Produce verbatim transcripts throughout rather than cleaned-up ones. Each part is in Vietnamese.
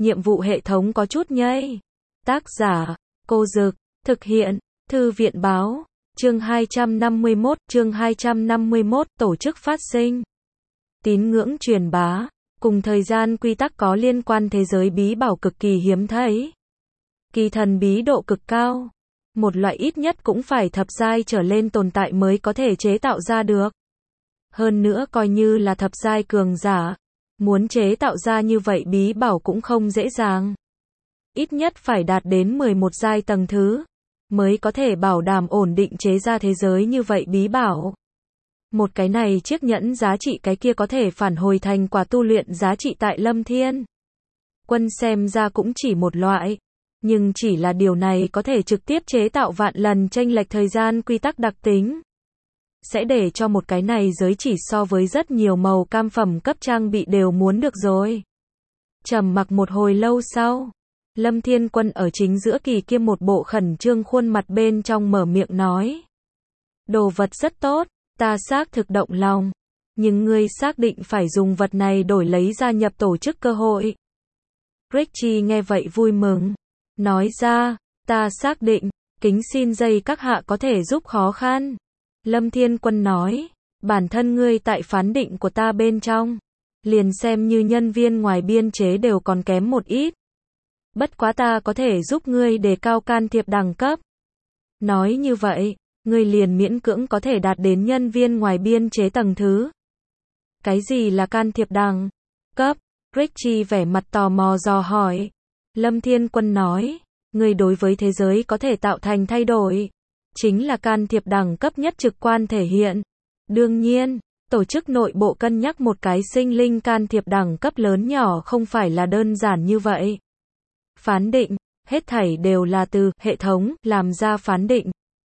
nhiệm vụ hệ thống có chút nhây. Tác giả, Cô Dực, thực hiện, Thư viện Báo, chương hai trăm năm mươi mốt, chương hai trăm năm mươi mốt, tổ chức phát sinh. Tín ngưỡng truyền bá, cùng thời gian quy tắc có liên quan thế giới bí bảo cực kỳ hiếm thấy. Kỳ thần bí độ cực cao. Một loại ít nhất cũng phải thập giai trở lên tồn tại mới có thể chế tạo ra được. Hơn nữa coi như là thập giai cường giả, muốn chế tạo ra như vậy bí bảo cũng không dễ dàng. Ít nhất phải đạt đến mười một giai tầng thứ, mới có thể bảo đảm ổn định chế ra thế giới như vậy bí bảo. Một cái này chiếc nhẫn giá trị cái kia có thể phản hồi thành quả tu luyện giá trị tại Lâm Thiên Quân xem ra cũng chỉ một loại. Nhưng chỉ là điều này có thể trực tiếp chế tạo vạn lần chênh lệch thời gian quy tắc đặc tính. Sẽ để cho một cái này giới chỉ so với rất nhiều màu cam phẩm cấp trang bị đều muốn được rồi. Trầm mặc một hồi lâu sau, Lâm Thiên Quân ở chính giữa kỳ kia một bộ khẩn trương khuôn mặt bên trong mở miệng nói. Đồ vật rất tốt, ta xác thực động lòng. Nhưng ngươi xác định phải dùng vật này đổi lấy gia nhập tổ chức cơ hội. Richie nghe vậy vui mừng. Nói ra, ta xác định, kính xin dây các hạ có thể giúp khó khăn. Lâm Thiên Quân nói, bản thân ngươi tại phán định của ta bên trong, liền xem như nhân viên ngoài biên chế đều còn kém một ít. Bất quá ta có thể giúp ngươi đề cao can thiệp đẳng cấp. Nói như vậy, ngươi liền miễn cưỡng có thể đạt đến nhân viên ngoài biên chế tầng thứ. Cái gì là can thiệp đẳng cấp? Richie vẻ mặt tò mò dò hỏi. Lâm Thiên Quân nói, ngươi đối với thế giới có thể tạo thành thay đổi, chính là can thiệp đẳng cấp nhất trực quan thể hiện. Đương nhiên, tổ chức nội bộ cân nhắc một cái sinh linh can thiệp đẳng cấp lớn nhỏ không phải là đơn giản như vậy. Phán định, hết thảy đều là từ hệ thống làm ra phán định.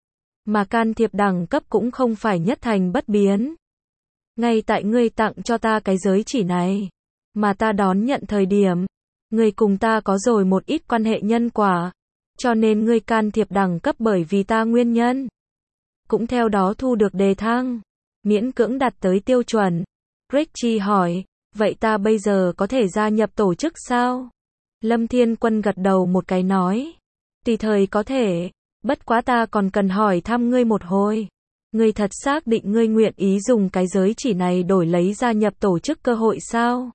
Mà can thiệp đẳng cấp cũng không phải nhất thành bất biến. Ngay tại ngươi tặng cho ta cái giới chỉ này, mà ta đón nhận thời điểm, ngươi cùng ta có rồi một ít quan hệ nhân quả, cho nên ngươi can thiệp đẳng cấp bởi vì ta nguyên nhân. Cũng theo đó thu được đề thăng, miễn cưỡng đạt tới tiêu chuẩn. Richie hỏi, vậy ta bây giờ có thể gia nhập tổ chức sao? Lâm Thiên Quân gật đầu một cái nói, tùy thời có thể, bất quá ta còn cần hỏi thăm ngươi một hồi. Ngươi thật xác định ngươi nguyện ý dùng cái giới chỉ này đổi lấy gia nhập tổ chức cơ hội sao?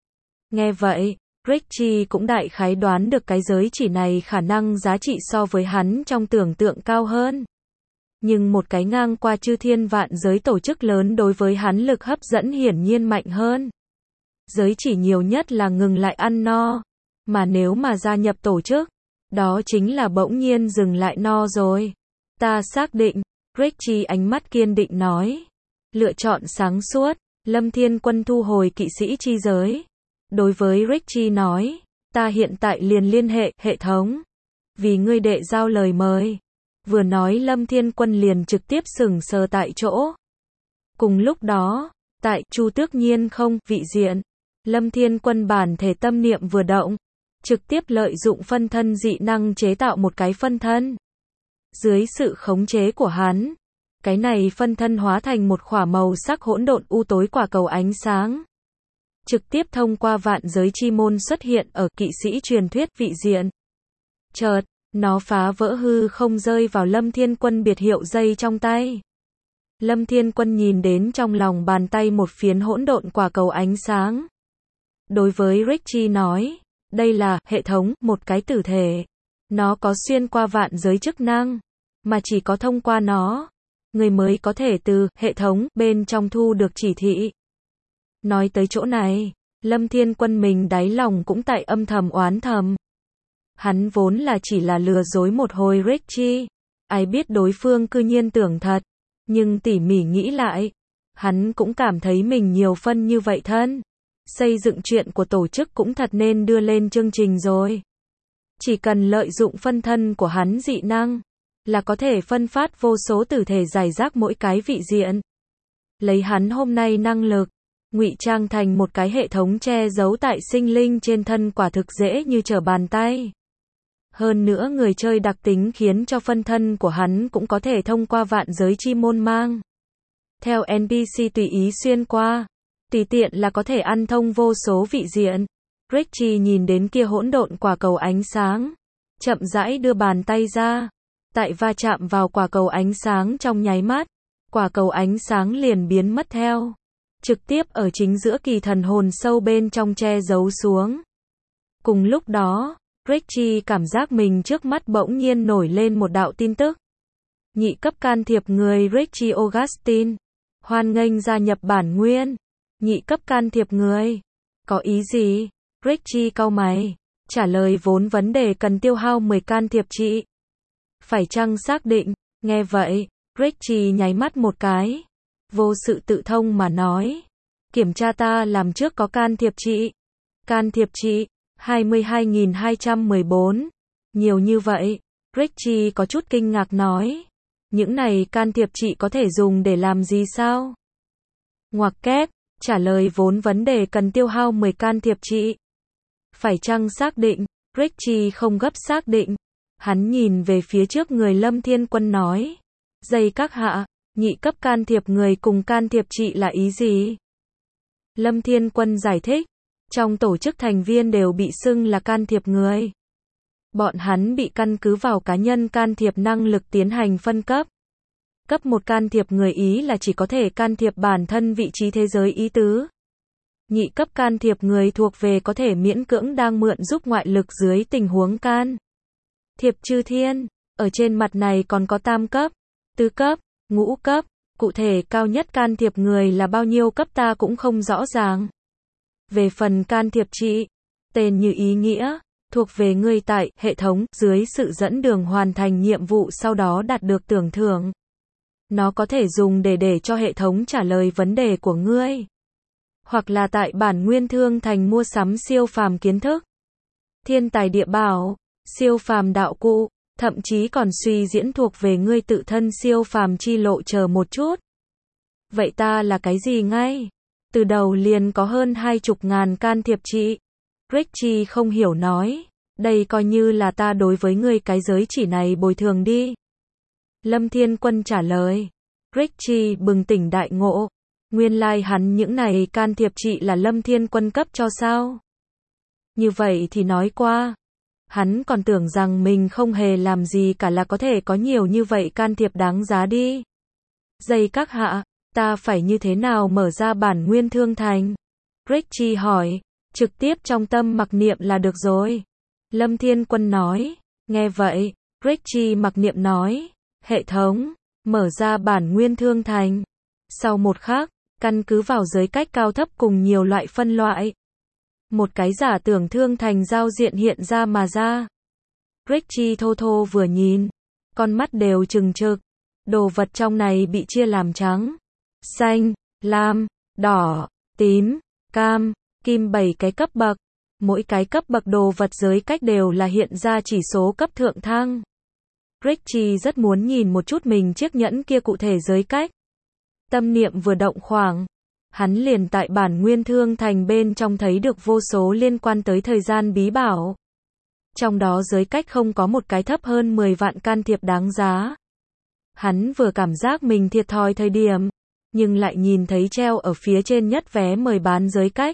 Nghe vậy, Richie cũng đại khái đoán được cái giới chỉ này khả năng giá trị so với hắn trong tưởng tượng cao hơn. Nhưng một cái ngang qua chư thiên vạn giới tổ chức lớn đối với hắn lực hấp dẫn hiển nhiên mạnh hơn. Giới chỉ nhiều nhất là ngừng lại ăn no, mà nếu mà gia nhập tổ chức, đó chính là bỗng nhiên dừng lại no rồi. Ta xác định, Richie ánh mắt kiên định nói. Lựa chọn sáng suốt, Lâm Thiên Quân thu hồi kỵ sĩ chi giới. Đối với Richie nói, ta hiện tại liền liên hệ hệ thống, vì ngươi đệ giao lời mời. Vừa nói Lâm Thiên Quân liền trực tiếp sững sờ tại chỗ. Cùng lúc đó, tại Chu Tước Nhiên không vị diện, Lâm Thiên Quân bản thể tâm niệm vừa động, trực tiếp lợi dụng phân thân dị năng chế tạo một cái phân thân. Dưới sự khống chế của hắn, cái này phân thân hóa thành một khỏa màu sắc hỗn độn u tối quả cầu ánh sáng. Trực tiếp thông qua vạn giới chi môn xuất hiện ở kỵ sĩ truyền thuyết vị diện. Chợt, nó phá vỡ hư không rơi vào Lâm Thiên Quân biệt hiệu dây trong tay. Lâm Thiên Quân nhìn đến trong lòng bàn tay một phiến hỗn độn quả cầu ánh sáng. Đối với Richie nói, đây là hệ thống, một cái tử thể. Nó có xuyên qua vạn giới chức năng, mà chỉ có thông qua nó, người mới có thể từ hệ thống bên trong thu được chỉ thị. Nói tới chỗ này, Lâm Thiên Quân mình đáy lòng cũng tại âm thầm oán thầm. Hắn vốn là chỉ là lừa dối một hồi Richie, ai biết đối phương cư nhiên tưởng thật, nhưng tỉ mỉ nghĩ lại, hắn cũng cảm thấy mình nhiều phân như vậy thân. Xây dựng chuyện của tổ chức cũng thật nên đưa lên chương trình rồi. Chỉ cần lợi dụng phân thân của hắn dị năng, là có thể phân phát vô số tử thể rải rác mỗi cái vị diện. Lấy hắn hôm nay năng lực, ngụy trang thành một cái hệ thống che giấu tại sinh linh trên thân quả thực dễ như trở bàn tay. Hơn nữa người chơi đặc tính khiến cho phân thân của hắn cũng có thể thông qua vạn giới chi môn mang. Theo en pê xê tùy ý xuyên qua, tùy tiện là có thể ăn thông vô số vị diện. Richie nhìn đến kia hỗn độn quả cầu ánh sáng, chậm rãi đưa bàn tay ra, tại va chạm vào quả cầu ánh sáng trong nháy mắt, quả cầu ánh sáng liền biến mất theo, trực tiếp ở chính giữa kỳ thần hồn sâu bên trong che giấu xuống. Cùng lúc đó, Richie cảm giác mình trước mắt bỗng nhiên nổi lên một đạo tin tức. Nhị cấp can thiệp người Richie Augustine, hoan nghênh gia nhập bản nguyên. Nhị cấp can thiệp người, có ý gì? Richie cau mày, trả lời vốn vấn đề cần tiêu hao mười can thiệp trị. Phải chăng xác định? Nghe vậy, Richie nháy mắt một cái, vô sự tự thông mà nói. Kiểm tra ta làm trước có can thiệp trị. Can thiệp trị, hai mươi hai nghìn hai trăm mười bốn. Nhiều như vậy, Richie có chút kinh ngạc nói. Những này can thiệp trị có thể dùng để làm gì sao? Ngoặc kép, trả lời vốn vấn đề cần tiêu hao mười can thiệp trị. Phải chăng xác định? Richie không gấp xác định. Hắn nhìn về phía trước người Lâm Thiên Quân nói. Dây các hạ, nhị cấp can thiệp người cùng can thiệp trị là ý gì? Lâm Thiên Quân giải thích. Trong tổ chức thành viên đều bị xưng là can thiệp người. Bọn hắn bị căn cứ vào cá nhân can thiệp năng lực tiến hành phân cấp. Cấp một can thiệp người ý là chỉ có thể can thiệp bản thân vị trí thế giới ý tứ. Nhị cấp can thiệp người thuộc về có thể miễn cưỡng đang mượn giúp ngoại lực dưới tình huống can thiệp chư thiên. Ở trên mặt này còn có tam cấp, tứ cấp, ngũ cấp. Cụ thể cao nhất can thiệp người là bao nhiêu cấp ta cũng không rõ ràng. Về phần can thiệp trị, tên như ý nghĩa, thuộc về ngươi tại hệ thống dưới sự dẫn đường hoàn thành nhiệm vụ sau đó đạt được tưởng thưởng. Nó có thể dùng để để cho hệ thống trả lời vấn đề của ngươi. Hoặc là tại bản nguyên thương thành mua sắm siêu phàm kiến thức, thiên tài địa bảo, siêu phàm đạo cụ, thậm chí còn suy diễn thuộc về ngươi tự thân siêu phàm chi lộ chờ một chút. Vậy ta là cái gì ngay? Từ đầu liền có hơn hai chục ngàn can thiệp trị. Richie không hiểu nói. Đây coi như là ta đối với ngươi cái giới chỉ này bồi thường đi. Lâm Thiên Quân trả lời. Richie bừng tỉnh đại ngộ. Nguyên lai like hắn những này can thiệp trị là Lâm Thiên Quân cấp cho sao? Như vậy thì nói qua. Hắn còn tưởng rằng mình không hề làm gì cả là có thể có nhiều như vậy can thiệp đáng giá đi. Dây các hạ, ta phải như thế nào mở ra bản nguyên thương thành? Richie hỏi, trực tiếp trong tâm mặc niệm là được rồi. Lâm Thiên Quân nói, nghe vậy, Richie mặc niệm nói, hệ thống, mở ra bản nguyên thương thành. Sau một khắc, căn cứ vào giới cách cao thấp cùng nhiều loại phân loại. Một cái giả tưởng thương thành giao diện hiện ra mà ra. Richie thô thô vừa nhìn, con mắt đều trừng trực. Đồ vật trong này bị chia làm trắng, xanh, lam, đỏ, tím, cam, kim bảy cái cấp bậc. Mỗi cái cấp bậc đồ vật giới cách đều là hiện ra chỉ số cấp thượng thăng. Richie rất muốn nhìn một chút mình chiếc nhẫn kia cụ thể giới cách. Tâm niệm vừa động khoảng, hắn liền tại bản nguyên thương thành bên trong thấy được vô số liên quan tới thời gian bí bảo. Trong đó giới cách không có một cái thấp hơn mười vạn can thiệp đáng giá. Hắn vừa cảm giác mình thiệt thòi thời điểm, nhưng lại nhìn thấy treo ở phía trên nhất vé mời bán giới cách.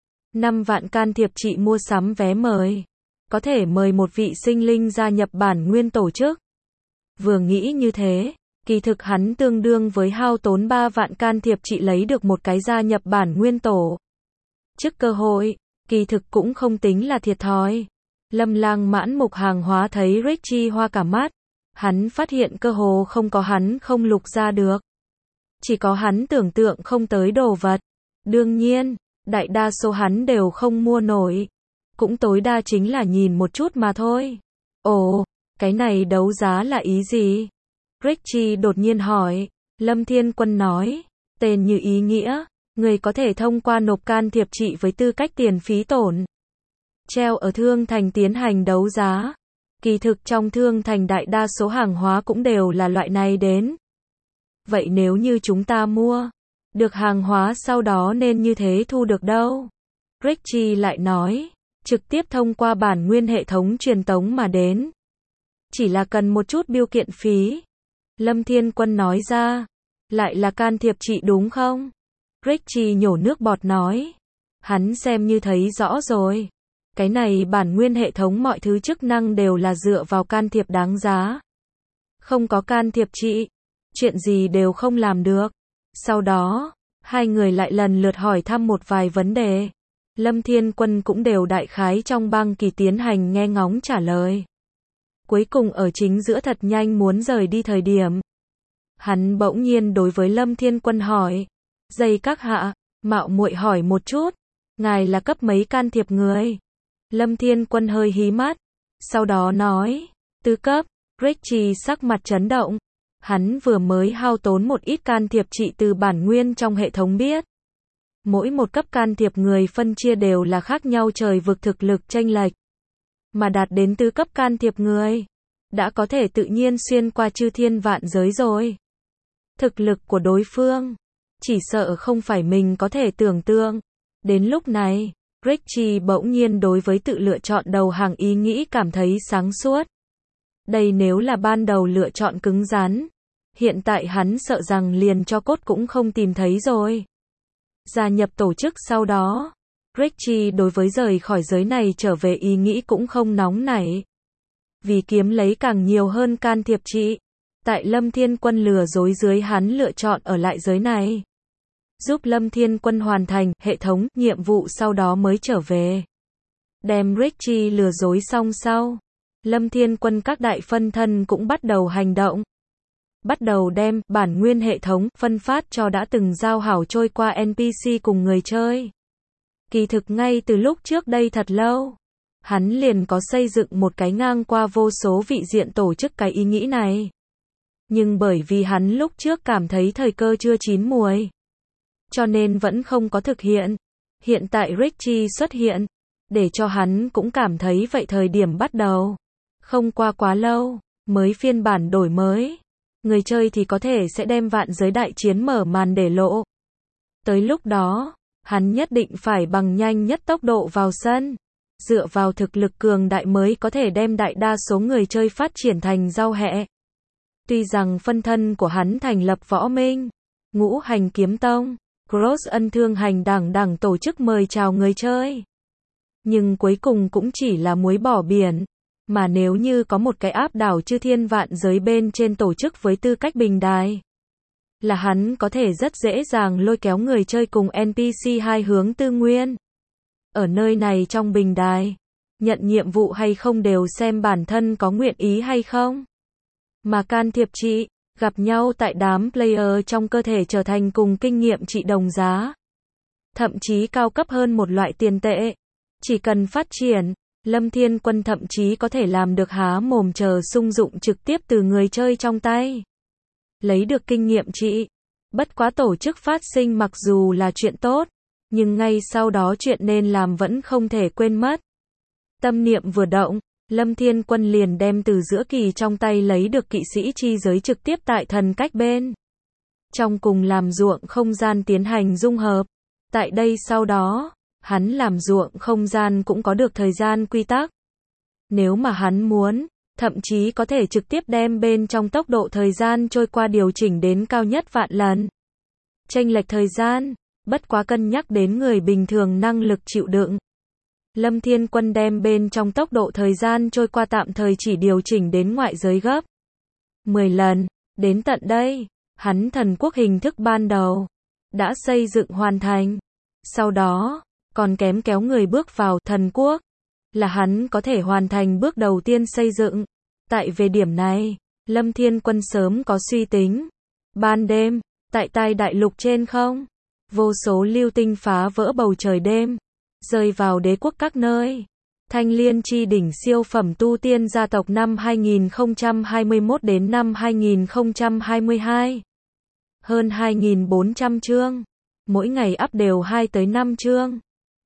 năm vạn can thiệp trị mua sắm vé mời. Có thể mời một vị sinh linh gia nhập bản nguyên tổ chức. Vừa nghĩ như thế, kỳ thực hắn tương đương với hao tốn ba vạn can thiệp trị lấy được một cái gia nhập bản nguyên tổ. Trước cơ hội, kỳ thực cũng không tính là thiệt thòi. Lâm Lang mãn mục hàng hóa thấy Richie hoa cả mắt. Hắn phát hiện cơ hồ không có hắn không lục ra được. Chỉ có hắn tưởng tượng không tới đồ vật. Đương nhiên, đại đa số hắn đều không mua nổi. Cũng tối đa chính là nhìn một chút mà thôi. Ồ, cái này đấu giá là ý gì? Richie đột nhiên hỏi. Lâm Thiên Quân nói, tên như ý nghĩa, người có thể thông qua nộp can thiệp trị với tư cách tiền phí tổn. Treo ở thương thành tiến hành đấu giá. Kỳ thực trong thương thành đại đa số hàng hóa cũng đều là loại này đến. Vậy nếu như chúng ta mua được hàng hóa sau đó nên như thế thu được đâu? Richie lại nói, trực tiếp thông qua bản nguyên hệ thống truyền tống mà đến. Chỉ là cần một chút bưu kiện phí. Lâm Thiên Quân nói ra, lại là can thiệp trị đúng không? Richie nhổ nước bọt nói, hắn xem như thấy rõ rồi. Cái này bản nguyên hệ thống mọi thứ chức năng đều là dựa vào can thiệp đáng giá. Không có can thiệp chị, chuyện gì đều không làm được. Sau đó, hai người lại lần lượt hỏi thăm một vài vấn đề. Lâm Thiên Quân cũng đều đại khái trong băng kỳ tiến hành nghe ngóng trả lời. Cuối cùng ở chính giữa thật nhanh muốn rời đi thời điểm. Hắn bỗng nhiên đối với Lâm Thiên Quân hỏi. Dây các hạ, mạo muội hỏi một chút. Ngài là cấp mấy can thiệp người? Lâm Thiên Quân hơi hí mắt. Sau đó nói. Tứ cấp. Richie sắc mặt chấn động. Hắn vừa mới hao tốn một ít can thiệp trị từ bản nguyên trong hệ thống biết. Mỗi một cấp can thiệp người phân chia đều là khác nhau trời vực thực lực chênh lệch. Mà đạt đến tứ cấp can thiệp người, đã có thể tự nhiên xuyên qua chư thiên vạn giới rồi. Thực lực của đối phương, chỉ sợ không phải mình có thể tưởng tượng. Đến lúc này, Richie bỗng nhiên đối với tự lựa chọn đầu hàng ý nghĩ cảm thấy sáng suốt. Đây nếu là ban đầu lựa chọn cứng rắn, hiện tại hắn sợ rằng liền cho cốt cũng không tìm thấy rồi. Gia nhập tổ chức sau đó, Richie đối với rời khỏi giới này trở về ý nghĩ cũng không nóng nảy. Vì kiếm lấy càng nhiều hơn can thiệp trị, tại Lâm Thiên Quân lừa dối dưới hắn lựa chọn ở lại giới này. Giúp Lâm Thiên Quân hoàn thành hệ thống nhiệm vụ sau đó mới trở về. Đem Richie lừa dối xong sau, Lâm Thiên Quân các đại phân thân cũng bắt đầu hành động. Bắt đầu đem bản nguyên hệ thống phân phát cho đã từng giao hảo trôi qua en pê xê cùng người chơi. Kỳ thực ngay từ lúc trước đây thật lâu, hắn liền có xây dựng một cái ngang qua vô số vị diện tổ chức cái ý nghĩ này. Nhưng bởi vì hắn lúc trước cảm thấy thời cơ chưa chín muồi, cho nên vẫn không có thực hiện. Hiện tại Richie xuất hiện, để cho hắn cũng cảm thấy vậy thời điểm bắt đầu. Không qua quá lâu, mới phiên bản đổi mới. Người chơi thì có thể sẽ đem vạn giới đại chiến mở màn để lộ. Tới lúc đó, hắn nhất định phải bằng nhanh nhất tốc độ vào sân. Dựa vào thực lực cường đại mới có thể đem đại đa số người chơi phát triển thành giao hẹ. Tuy rằng phân thân của hắn thành lập võ minh, ngũ hành kiếm tông, Cross ân thương hành đẳng đẳng tổ chức mời chào người chơi. Nhưng cuối cùng cũng chỉ là muối bỏ biển. Mà nếu như có một cái áp đảo chư thiên vạn giới bên trên tổ chức với tư cách bình đài, là hắn có thể rất dễ dàng lôi kéo người chơi cùng en pê xê hai hướng tư nguyên. Ở nơi này trong bình đài, nhận nhiệm vụ hay không đều xem bản thân có nguyện ý hay không. Mà can thiệp trị, gặp nhau tại đám player trong cơ thể trở thành cùng kinh nghiệm trị đồng giá. Thậm chí cao cấp hơn một loại tiền tệ. Chỉ cần phát triển, Lâm Thiên Quân thậm chí có thể làm được há mồm chờ sung dụng trực tiếp từ người chơi trong tay. Lấy được kinh nghiệm trị. Bất quá tổ chức phát sinh mặc dù là chuyện tốt, nhưng ngay sau đó chuyện nên làm vẫn không thể quên mất. Tâm niệm vừa động, Lâm Thiên Quân liền đem từ giữa kỳ trong tay lấy được kỵ sĩ chi giới trực tiếp tại thần cách bên. Trong cùng làm ruộng không gian tiến hành dung hợp. Tại đây sau đó, hắn làm ruộng không gian cũng có được thời gian quy tắc. Nếu mà hắn muốn, thậm chí có thể trực tiếp đem bên trong tốc độ thời gian trôi qua điều chỉnh đến cao nhất vạn lần. Chênh lệch thời gian, bất quá cân nhắc đến người bình thường năng lực chịu đựng. Lâm Thiên Quân đem bên trong tốc độ thời gian trôi qua tạm thời chỉ điều chỉnh đến ngoại giới gấp mười lần. Đến tận đây, hắn thần quốc hình thức ban đầu đã xây dựng hoàn thành. Sau đó, còn kém kéo người bước vào thần quốc, là hắn có thể hoàn thành bước đầu tiên xây dựng. Tại về điểm này, Lâm Thiên Quân sớm có suy tính. Ban đêm, tại tai đại lục trên không, vô số lưu tinh phá vỡ bầu trời đêm, rơi vào đế quốc các nơi. Thanh Liên chi đỉnh siêu phẩm tu tiên gia tộc năm hai nghìn không trăm hai mươi mốt đến năm hai nghìn không trăm hai mươi hai. Hơn hai nghìn bốn trăm chương. Mỗi ngày up đều hai tới năm chương.